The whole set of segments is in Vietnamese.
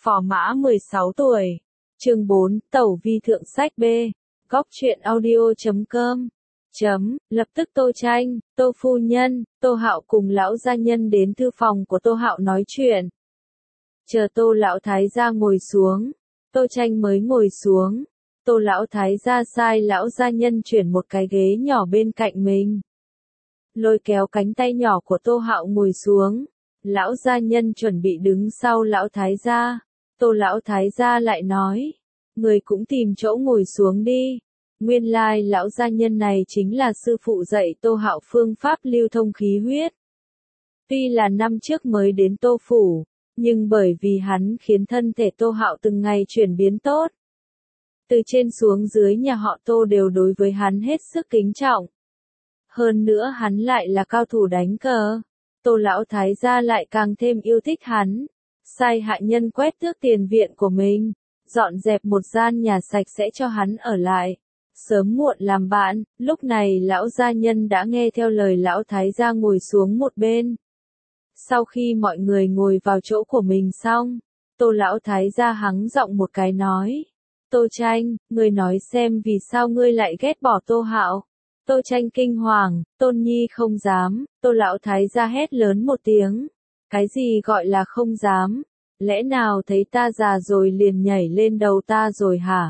Phò Mã 16 tuổi. Chương 4, Tẩu vi thượng sách B. Góc truyện audio.com. Lập tức Tô Tranh, Tô phu nhân, Tô Hạo cùng lão gia nhân đến thư phòng của Tô Hạo nói chuyện. Chờ Tô lão thái gia ngồi xuống, Tô Tranh mới ngồi xuống. Tô lão thái gia sai lão gia nhân chuyển một cái ghế nhỏ bên cạnh mình. Lôi kéo cánh tay nhỏ của Tô Hạo ngồi xuống. Lão gia nhân chuẩn bị đứng sau lão thái gia. Tô lão thái gia lại nói, người cũng tìm chỗ ngồi xuống đi. Nguyên lai lão gia nhân này chính là sư phụ dạy Tô Hạo phương pháp lưu thông khí huyết. Tuy là năm trước mới đến Tô phủ, nhưng bởi vì hắn khiến thân thể Tô Hạo từng ngày chuyển biến tốt. Từ trên xuống dưới nhà họ Tô đều đối với hắn hết sức kính trọng. Hơn nữa hắn lại là cao thủ đánh cờ. Tô lão thái gia lại càng thêm yêu thích hắn. Sai hạ nhân quét tước tiền viện của mình, dọn dẹp một gian nhà sạch sẽ cho hắn ở lại. Sớm muộn làm bạn, lúc này lão gia nhân đã nghe theo lời lão thái gia ngồi xuống một bên. Sau khi mọi người ngồi vào chỗ của mình xong, Tô lão thái gia hắng giọng một cái nói. Tô Tranh, ngươi nói xem vì sao ngươi lại ghét bỏ Tô Hạo. Tô Tranh kinh hoàng, Tôn Nhi không dám, Tô lão thái gia hét lớn một tiếng. Cái gì gọi là không dám? Lẽ nào thấy ta già rồi liền nhảy lên đầu ta rồi hả?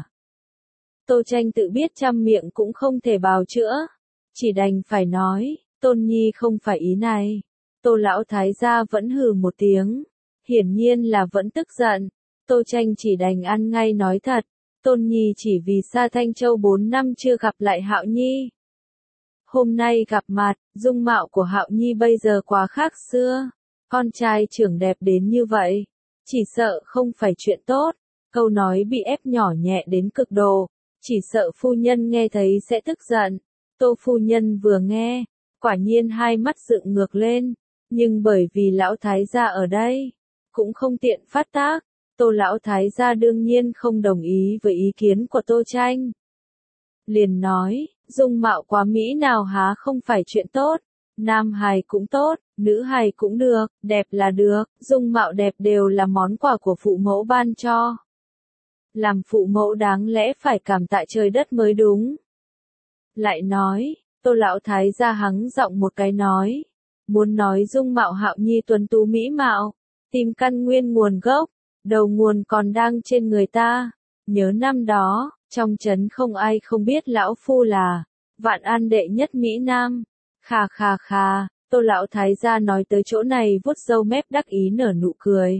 Tô Tranh tự biết trăm miệng cũng không thể bào chữa. Chỉ đành phải nói, Tôn Nhi không phải ý này. Tô lão thái gia vẫn hừ một tiếng. Hiển nhiên là vẫn tức giận. Tô Tranh chỉ đành ăn ngay nói thật. Tôn Nhi chỉ vì xa Thanh Châu 4 năm chưa gặp lại Hạo Nhi. Hôm nay gặp mặt, dung mạo của Hạo Nhi bây giờ quá khác xưa. Con trai trưởng đẹp đến như vậy, chỉ sợ không phải chuyện tốt. Câu nói bị ép nhỏ nhẹ đến cực độ, chỉ sợ phu nhân nghe thấy sẽ tức giận. Tô phu nhân vừa nghe, quả nhiên hai mắt dựng ngược lên, nhưng bởi vì lão thái gia ở đây, cũng không tiện phát tác. Tô lão thái gia đương nhiên không đồng ý với ý kiến của Tô Tranh. Liền nói, dung mạo quá mỹ nào há không phải chuyện tốt. Nam hài cũng tốt, nữ hài cũng được, đẹp là được, dung mạo đẹp đều là món quà của phụ mẫu ban cho. Làm phụ mẫu đáng lẽ phải cảm tạ trời đất mới đúng. Lại nói, Tô lão thái gia hắng giọng một cái nói, muốn nói dung mạo Hạo Nhi tuấn tú mỹ mạo, tìm căn nguyên nguồn gốc, đầu nguồn còn đang trên người ta. Nhớ năm đó, trong trấn không ai không biết lão phu là Vạn An đệ nhất Mỹ Nam. Khà, Tô lão thái gia nói tới chỗ này vuốt râu mép đắc ý nở nụ cười.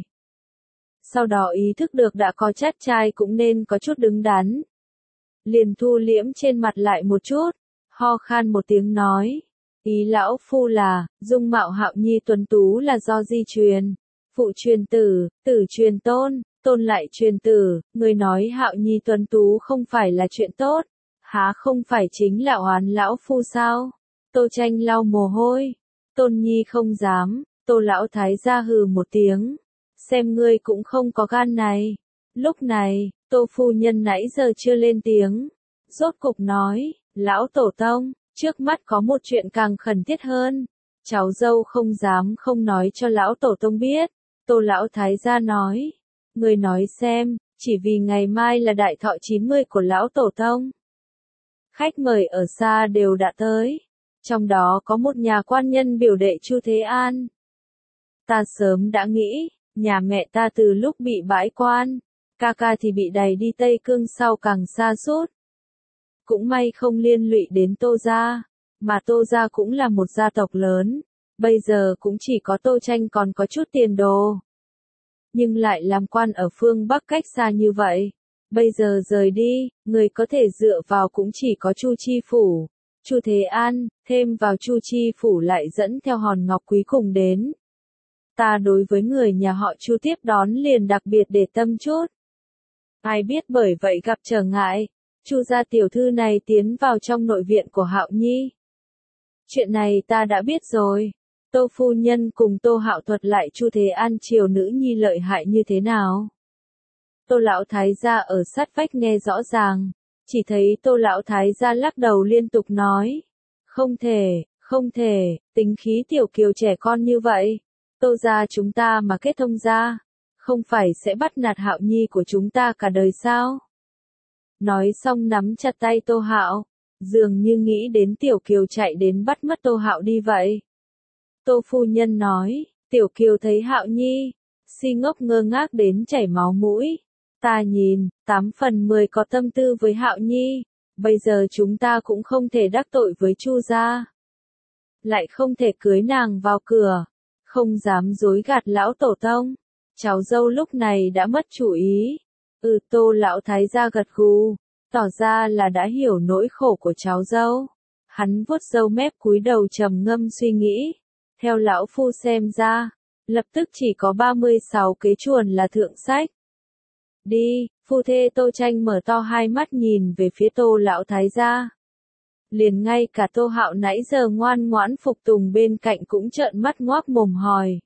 Sau đó ý thức được đã có chát trai cũng nên có chút đứng đắn. Liền thu liễm trên mặt lại một chút, ho khan một tiếng nói. Ý lão phu là, dung mạo Hạo Nhi tuấn tú là do di truyền. Phụ truyền tử, tử truyền tôn, tôn lại truyền tử, người nói Hạo Nhi tuấn tú không phải là chuyện tốt. Há không phải chính là oán lão phu sao? Tô Tranh lau mồ hôi. Tôn Nhi không dám. Tô lão thái gia hừ một tiếng. Xem ngươi cũng không có gan này. Lúc này, Tô phu nhân nãy giờ chưa lên tiếng. Rốt cục nói, lão tổ tông, trước mắt có một chuyện càng khẩn thiết hơn. Cháu dâu không dám không nói cho lão tổ tông biết. Tô lão thái gia nói. Ngươi nói xem, chỉ vì ngày mai là đại thọ 90 của lão tổ tông. Khách mời ở xa đều đã tới. Trong đó có một nhà quan nhân biểu đệ Chu Thế An. Ta sớm đã nghĩ, nhà mẹ ta từ lúc bị bãi quan, ca ca thì bị đày đi Tây Cương sau càng xa sút. Cũng may không liên lụy đến Tô gia, mà Tô gia cũng là một gia tộc lớn, bây giờ cũng chỉ có Tô Tranh còn có chút tiền đồ. Nhưng lại làm quan ở phương Bắc cách xa như vậy, bây giờ rời đi, người có thể dựa vào cũng chỉ có Chu Chi Phủ. Chu Thế An, thêm vào Chu Chi Phủ lại dẫn theo hòn ngọc quý cùng đến. Ta đối với người nhà họ Chu tiếp đón liền đặc biệt để tâm chút. Ai biết bởi vậy gặp trở ngại, Chu gia tiểu thư này tiến vào trong nội viện của Hạo Nhi. Chuyện này ta đã biết rồi. Tô phu nhân cùng Tô Hạo thuật lại Chu Thế An chiều nữ nhi lợi hại như thế nào. Tô lão thái gia ở sát vách nghe rõ ràng. Chỉ thấy Tô lão thái gia lắc đầu liên tục nói. Không thể, tính khí tiểu kiều trẻ con như vậy. Tô gia chúng ta mà kết thông gia. không phải sẽ bắt nạt Hạo Nhi của chúng ta cả đời sao? Nói xong nắm chặt tay Tô Hạo, dường như nghĩ đến Tiểu Kiều chạy đến bắt mất Tô Hạo đi vậy. Tô phu nhân nói, Tiểu Kiều thấy Hạo Nhi, si ngốc ngơ ngác đến chảy máu mũi. Ta nhìn, 8 phần 10 có tâm tư với Hạo Nhi, bây giờ chúng ta cũng không thể đắc tội với Chu gia. Lại không thể cưới nàng vào cửa, không dám dối gạt lão tổ tông. Cháu dâu lúc này đã mất chủ ý. Tô lão thái gia gật gù, tỏ ra là đã hiểu nỗi khổ của cháu dâu. Hắn vuốt râu mép cúi đầu trầm ngâm suy nghĩ. Theo lão phu xem ra, lập tức chỉ có 36 kế chuồn là thượng sách. Đi, phu thê Tô Tranh mở to hai mắt nhìn về phía Tô lão thái gia. Liền ngay cả Tô Hạo nãy giờ ngoan ngoãn phục tùng bên cạnh cũng trợn mắt ngoác mồm hỏi.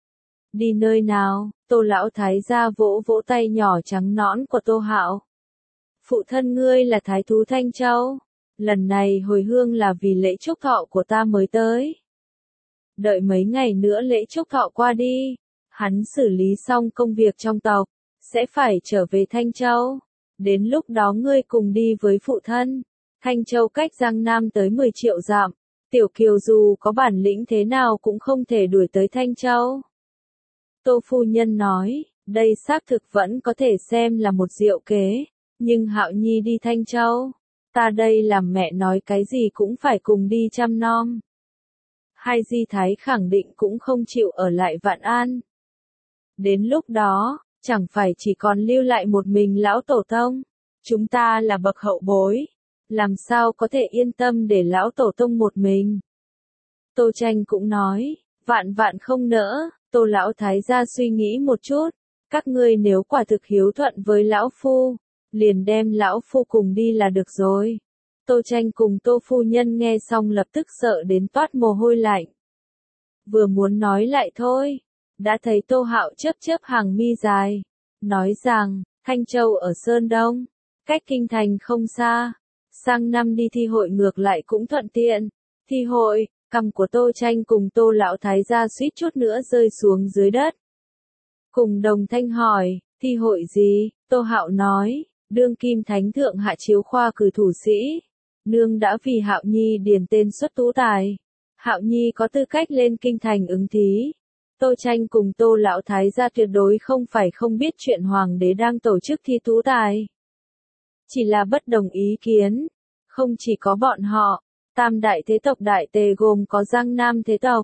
Đi nơi nào? Tô lão thái gia vỗ vỗ tay nhỏ trắng nõn của Tô Hạo. Phụ thân ngươi là thái thú Thanh Châu. Lần này hồi hương là vì lễ chúc thọ của ta mới tới. Đợi mấy ngày nữa lễ chúc thọ qua đi, hắn xử lý xong công việc trong tộc, sẽ phải trở về Thanh Châu. Đến lúc đó ngươi cùng đi với phụ thân. Thanh Châu cách Giang Nam tới 10 triệu dặm. Tiểu Kiều dù có bản lĩnh thế nào cũng không thể đuổi tới Thanh Châu. Tô phu nhân nói, đây xác thực vẫn có thể xem là một diệu kế, nhưng Hạo Nhi đi Thanh Châu, ta đây làm mẹ nói cái gì cũng phải cùng đi chăm nom. Hai di thái khẳng định cũng không chịu ở lại Vạn An. Đến lúc đó, chẳng phải chỉ còn lưu lại một mình lão tổ tông. Chúng ta là bậc hậu bối, làm sao có thể yên tâm để lão tổ tông một mình. Tô Tranh cũng nói, vạn vạn không nỡ. Tô lão thái gia suy nghĩ một chút, các ngươi nếu quả thực hiếu thuận với lão phu, liền đem lão phu cùng đi là được rồi. Tô Tranh cùng Tô phu nhân nghe xong lập tức sợ đến toát mồ hôi lạnh. Vừa muốn nói lại thôi, đã thấy Tô Hạo chớp chớp hàng mi dài, nói rằng, Thanh Châu ở Sơn Đông, cách kinh thành không xa, sang năm đi thi hội ngược lại cũng thuận tiện. Thi hội, cằm của Tô Tranh cùng Tô lão thái gia suýt chút nữa rơi xuống dưới đất. Cùng đồng thanh hỏi, thi hội gì? Tô Hạo nói, đương kim thánh thượng hạ chiếu khoa cử thủ sĩ. Nương đã vì Hạo Nhi điền tên xuất tú tài. Hạo Nhi có tư cách lên kinh thành ứng thí. Tô Tranh cùng Tô lão thái gia tuyệt đối không phải không biết chuyện hoàng đế đang tổ chức thi tú tài. Chỉ là bất đồng ý kiến. Không chỉ có bọn họ, tam đại thế tộc Đại Tề gồm có Giang Nam thế tộc,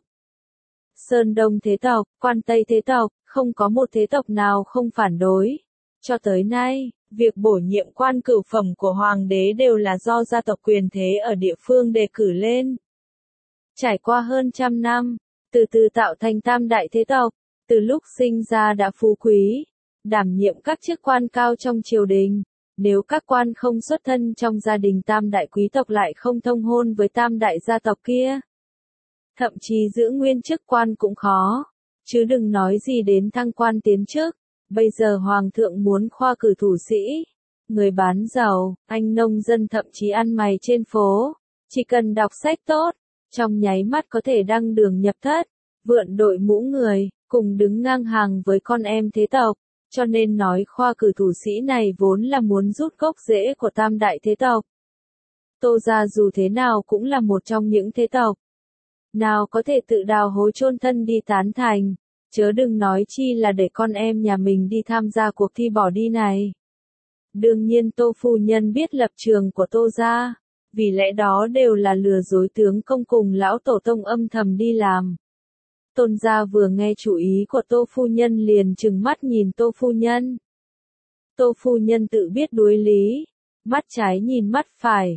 Sơn Đông thế tộc, Quan Tây thế tộc, không có một thế tộc nào không phản đối. Cho tới nay, việc bổ nhiệm quan cửu phẩm của hoàng đế đều là do gia tộc quyền thế ở địa phương đề cử lên. Trải qua hơn trăm năm, từ từ tạo thành tam đại thế tộc, từ lúc sinh ra đã phú quý, đảm nhiệm các chức quan cao trong triều đình. Nếu các quan không xuất thân trong gia đình tam đại quý tộc lại không thông hôn với tam đại gia tộc kia, thậm chí giữ nguyên chức quan cũng khó, chứ đừng nói gì đến thăng quan tiến chức. Bây giờ hoàng thượng muốn khoa cử thủ sĩ, người bán giàu, anh nông dân thậm chí ăn mày trên phố, chỉ cần đọc sách tốt, trong nháy mắt có thể đăng đường nhập thất, vượn đội mũ người, cùng đứng ngang hàng với con em thế tộc. Cho nên nói khoa cử thủ sĩ này vốn là muốn rút gốc rễ của tam đại thế tộc. Tô gia dù thế nào cũng là một trong những thế tộc. Nào có thể tự đào hố chôn thân đi tán thành, chớ đừng nói chi là để con em nhà mình đi tham gia cuộc thi bỏ đi này. Đương nhiên Tô phu nhân biết lập trường của Tô gia, vì lẽ đó đều là lừa dối tướng công cùng lão tổ tông âm thầm đi làm. Tôn gia vừa nghe chủ ý của Tô phu nhân liền trừng mắt nhìn Tô phu nhân. Tô phu nhân tự biết đối lý, mắt trái nhìn mắt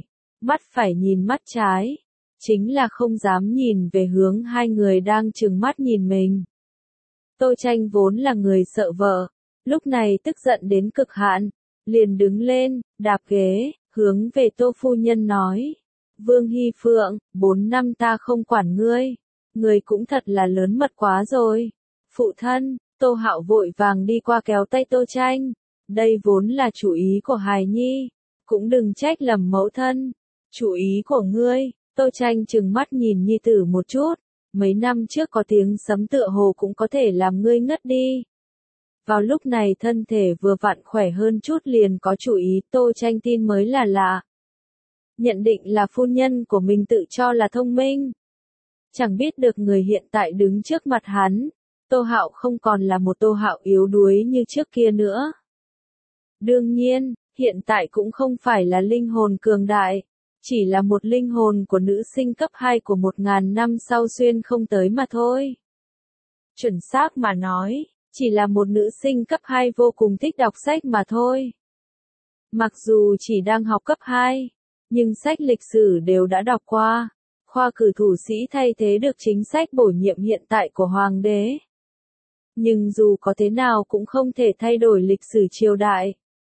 phải nhìn mắt trái, chính là không dám nhìn về hướng hai người đang trừng mắt nhìn mình. Tô Tranh vốn là người sợ vợ, lúc này tức giận đến cực hạn, liền đứng lên, đạp ghế, hướng về Tô phu nhân nói: Vương Hy Phượng, 4 năm ta không quản ngươi. Người cũng thật là lớn mật quá rồi. Phụ thân, Tô Hạo vội vàng đi qua kéo tay Tô Tranh. Đây vốn là chủ ý của hài nhi, cũng đừng trách lầm mẫu thân. Chủ ý của ngươi. Tô Tranh trừng mắt nhìn nhi tử một chút. Mấy năm trước có tiếng sấm tựa hồ cũng có thể làm ngươi ngất đi. Vào lúc này thân thể vừa vặn khỏe hơn chút liền có chủ ý. Tô Tranh tin mới là lạ. Nhận định là phu nhân của mình tự cho là thông minh. Chẳng biết được người hiện tại đứng trước mặt hắn, Tô Hạo không còn là một Tô Hạo yếu đuối như trước kia nữa. Đương nhiên, hiện tại cũng không phải là linh hồn cường đại, chỉ là một linh hồn của nữ sinh cấp 2 của 1000 năm sau xuyên không tới mà thôi. Chuẩn xác mà nói, chỉ là một nữ sinh cấp 2 vô cùng thích đọc sách mà thôi. Mặc dù chỉ đang học cấp 2, nhưng sách lịch sử đều đã đọc qua. Khoa cử thủ sĩ thay thế được chính sách bổ nhiệm hiện tại của Hoàng đế. Nhưng dù có thế nào cũng không thể thay đổi lịch sử triều đại.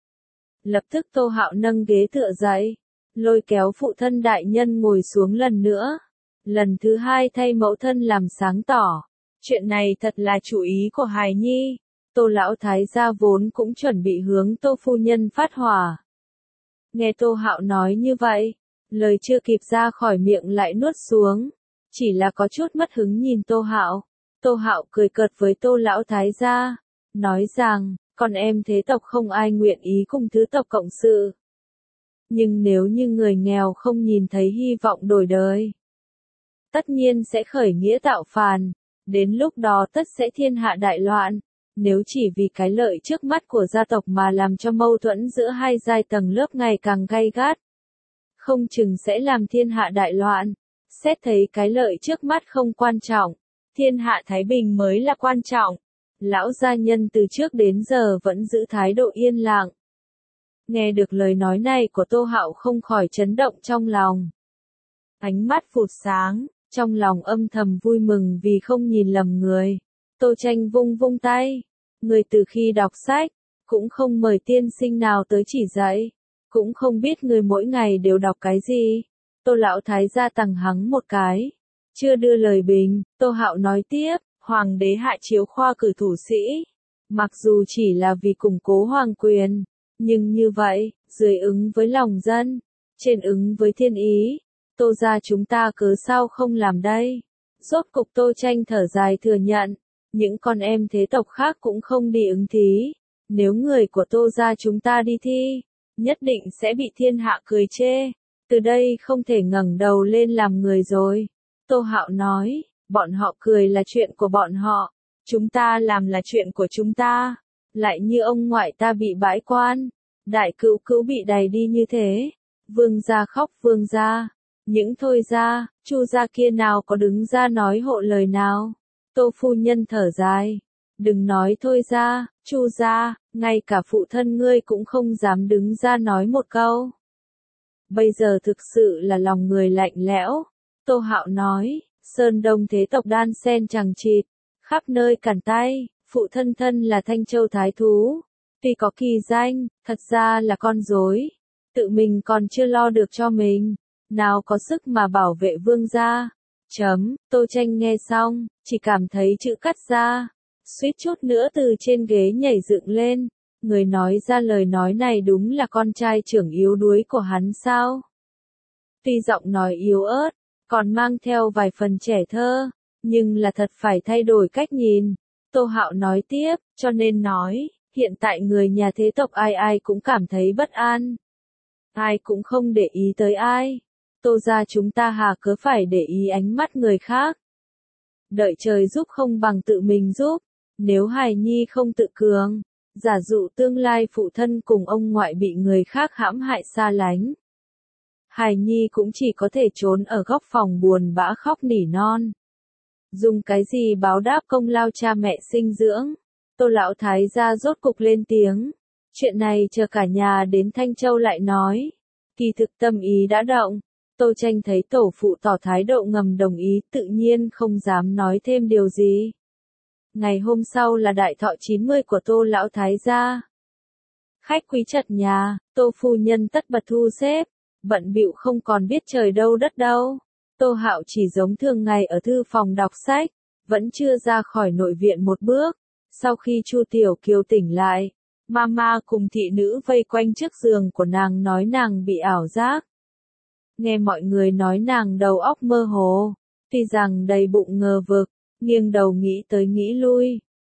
Lập tức Tô Hạo nâng ghế tựa dậy, lôi kéo phụ thân đại nhân ngồi xuống lần nữa. Lần thứ 2 thay mẫu thân làm sáng tỏ. Chuyện này thật là chủ ý của hài nhi. Tô lão thái gia vốn cũng chuẩn bị hướng Tô phu nhân phát hỏa. Nghe Tô Hạo nói như vậy, lời chưa kịp ra khỏi miệng lại nuốt xuống, chỉ là có chút mất hứng nhìn Tô Hạo. Tô Hạo cười cợt với Tô lão thái gia, nói rằng, con em thế tộc không ai nguyện ý cùng thứ tộc cộng sự. Nhưng nếu như người nghèo không nhìn thấy hy vọng đổi đời, tất nhiên sẽ khởi nghĩa tạo phản, đến lúc đó tất sẽ thiên hạ đại loạn. Nếu chỉ vì cái lợi trước mắt của gia tộc mà làm cho mâu thuẫn giữa hai giai tầng lớp ngày càng gay gắt, không chừng sẽ làm thiên hạ đại loạn. Xét thấy cái lợi trước mắt không quan trọng, thiên hạ thái bình mới là quan trọng. Lão gia nhân từ trước đến giờ vẫn giữ thái độ yên lặng. Nghe được lời nói này của Tô Hạo không khỏi chấn động trong lòng. Ánh mắt phụt sáng, trong lòng âm thầm vui mừng vì không nhìn lầm người. Tô Tranh vung vung tay. Người từ khi đọc sách, cũng không mời tiên sinh nào tới chỉ dạy. Cũng không biết người mỗi ngày đều đọc cái gì. Tô lão thái gia tằng hắng một cái. Chưa đưa lời bình, Tô Hạo nói tiếp, Hoàng đế hạ chiếu khoa cử thủ sĩ. Mặc dù chỉ là vì củng cố hoàng quyền, nhưng như vậy, dưới ứng với lòng dân, trên ứng với thiên ý. Tô gia chúng ta cớ sao không làm đây? Rốt cục Tô Tranh thở dài thừa nhận, những con em thế tộc khác cũng không đi ứng thí. Nếu người của Tô gia chúng ta đi thi, nhất định sẽ bị thiên hạ cười chê. Từ đây không thể ngẩng đầu lên làm người rồi. Tô Hạo nói, bọn họ cười là chuyện của bọn họ, chúng ta làm là chuyện của chúng ta. Lại như ông ngoại ta bị bãi quan, đại cữu cữu bị đày đi như thế. Vương gia khóc vương gia. Những thôi ra, Chu gia kia nào có đứng ra nói hộ lời nào. Tô phu nhân thở dài. Đừng nói thôi ra, Chu gia, ngay cả phụ thân ngươi cũng không dám đứng ra nói một câu. Bây giờ thực sự là lòng người lạnh lẽo. Tô Hạo nói, Sơn Đông thế tộc đan sen chằng chịt, khắp nơi cản tay, phụ thân thân là Thanh Châu Thái Thú. Tuy có kỳ danh, thật ra là con rối. Tự mình còn chưa lo được cho mình. Nào có sức mà bảo vệ vương gia. Tô Tranh nghe xong, chỉ cảm thấy chữ cắt ra. Suýt chút nữa từ trên ghế nhảy dựng lên. Người nói ra lời nói này đúng là con trai trưởng yếu đuối của hắn sao? Tuy giọng nói yếu ớt, còn mang theo vài phần trẻ thơ, nhưng là thật phải thay đổi cách nhìn. Tô Hạo nói tiếp, cho nên nói, hiện tại người nhà thế tộc ai ai cũng cảm thấy bất an. Ai cũng không để ý tới ai. Tô gia chúng ta hà cớ phải để ý ánh mắt người khác. Đợi trời giúp không bằng tự mình giúp. Nếu hài nhi không tự cường, giả dụ tương lai phụ thân cùng ông ngoại bị người khác hãm hại xa lánh. Hài nhi cũng chỉ có thể trốn ở góc phòng buồn bã khóc nỉ non. Dùng cái gì báo đáp công lao cha mẹ sinh dưỡng? Tô lão thái gia rốt cục lên tiếng. Chuyện này chờ cả nhà đến Thanh Châu lại nói. Kỳ thực tâm ý đã động. Tô Tranh thấy tổ phụ tỏ thái độ ngầm đồng ý, tự nhiên không dám nói thêm điều gì. Ngày hôm sau là đại thọ 90 của Tô lão thái gia. Khách quý chật nhà, Tô phu nhân tất bật thu xếp, bận bịu không còn biết trời đâu đất đâu. Tô Hạo chỉ giống thường ngày ở thư phòng đọc sách, vẫn chưa ra khỏi nội viện một bước. Sau khi Chu Tiểu Kiều tỉnh lại, Mama cùng thị nữ vây quanh trước giường của nàng nói nàng bị ảo giác. Nghe mọi người nói nàng đầu óc mơ hồ, tuy rằng đầy bụng ngờ vực, nghiêng đầu nghĩ tới nghĩ lui,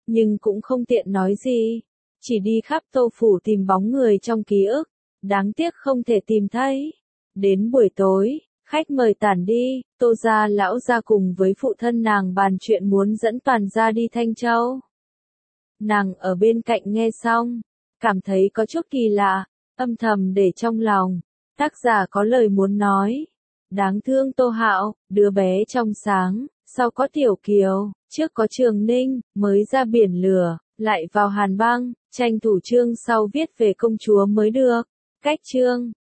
nhưng cũng không tiện nói gì. Chỉ đi khắp Tô Phủ tìm bóng người trong ký ức, đáng tiếc không thể tìm thấy. Đến buổi tối, khách mời tản đi, Tô gia lão gia cùng với phụ thân nàng bàn chuyện muốn dẫn toàn gia đi Thanh Châu. Nàng ở bên cạnh nghe xong, cảm thấy có chút kỳ lạ, âm thầm để trong lòng. Tác giả có lời muốn nói. Đáng thương Tô Hạo, đứa bé trong sáng, sau có Tiểu Kiều, trước có Trường Ninh, mới ra biển lửa, lại vào Hàn Băng, tranh thủ chương sau viết về công chúa mới được. Cách chương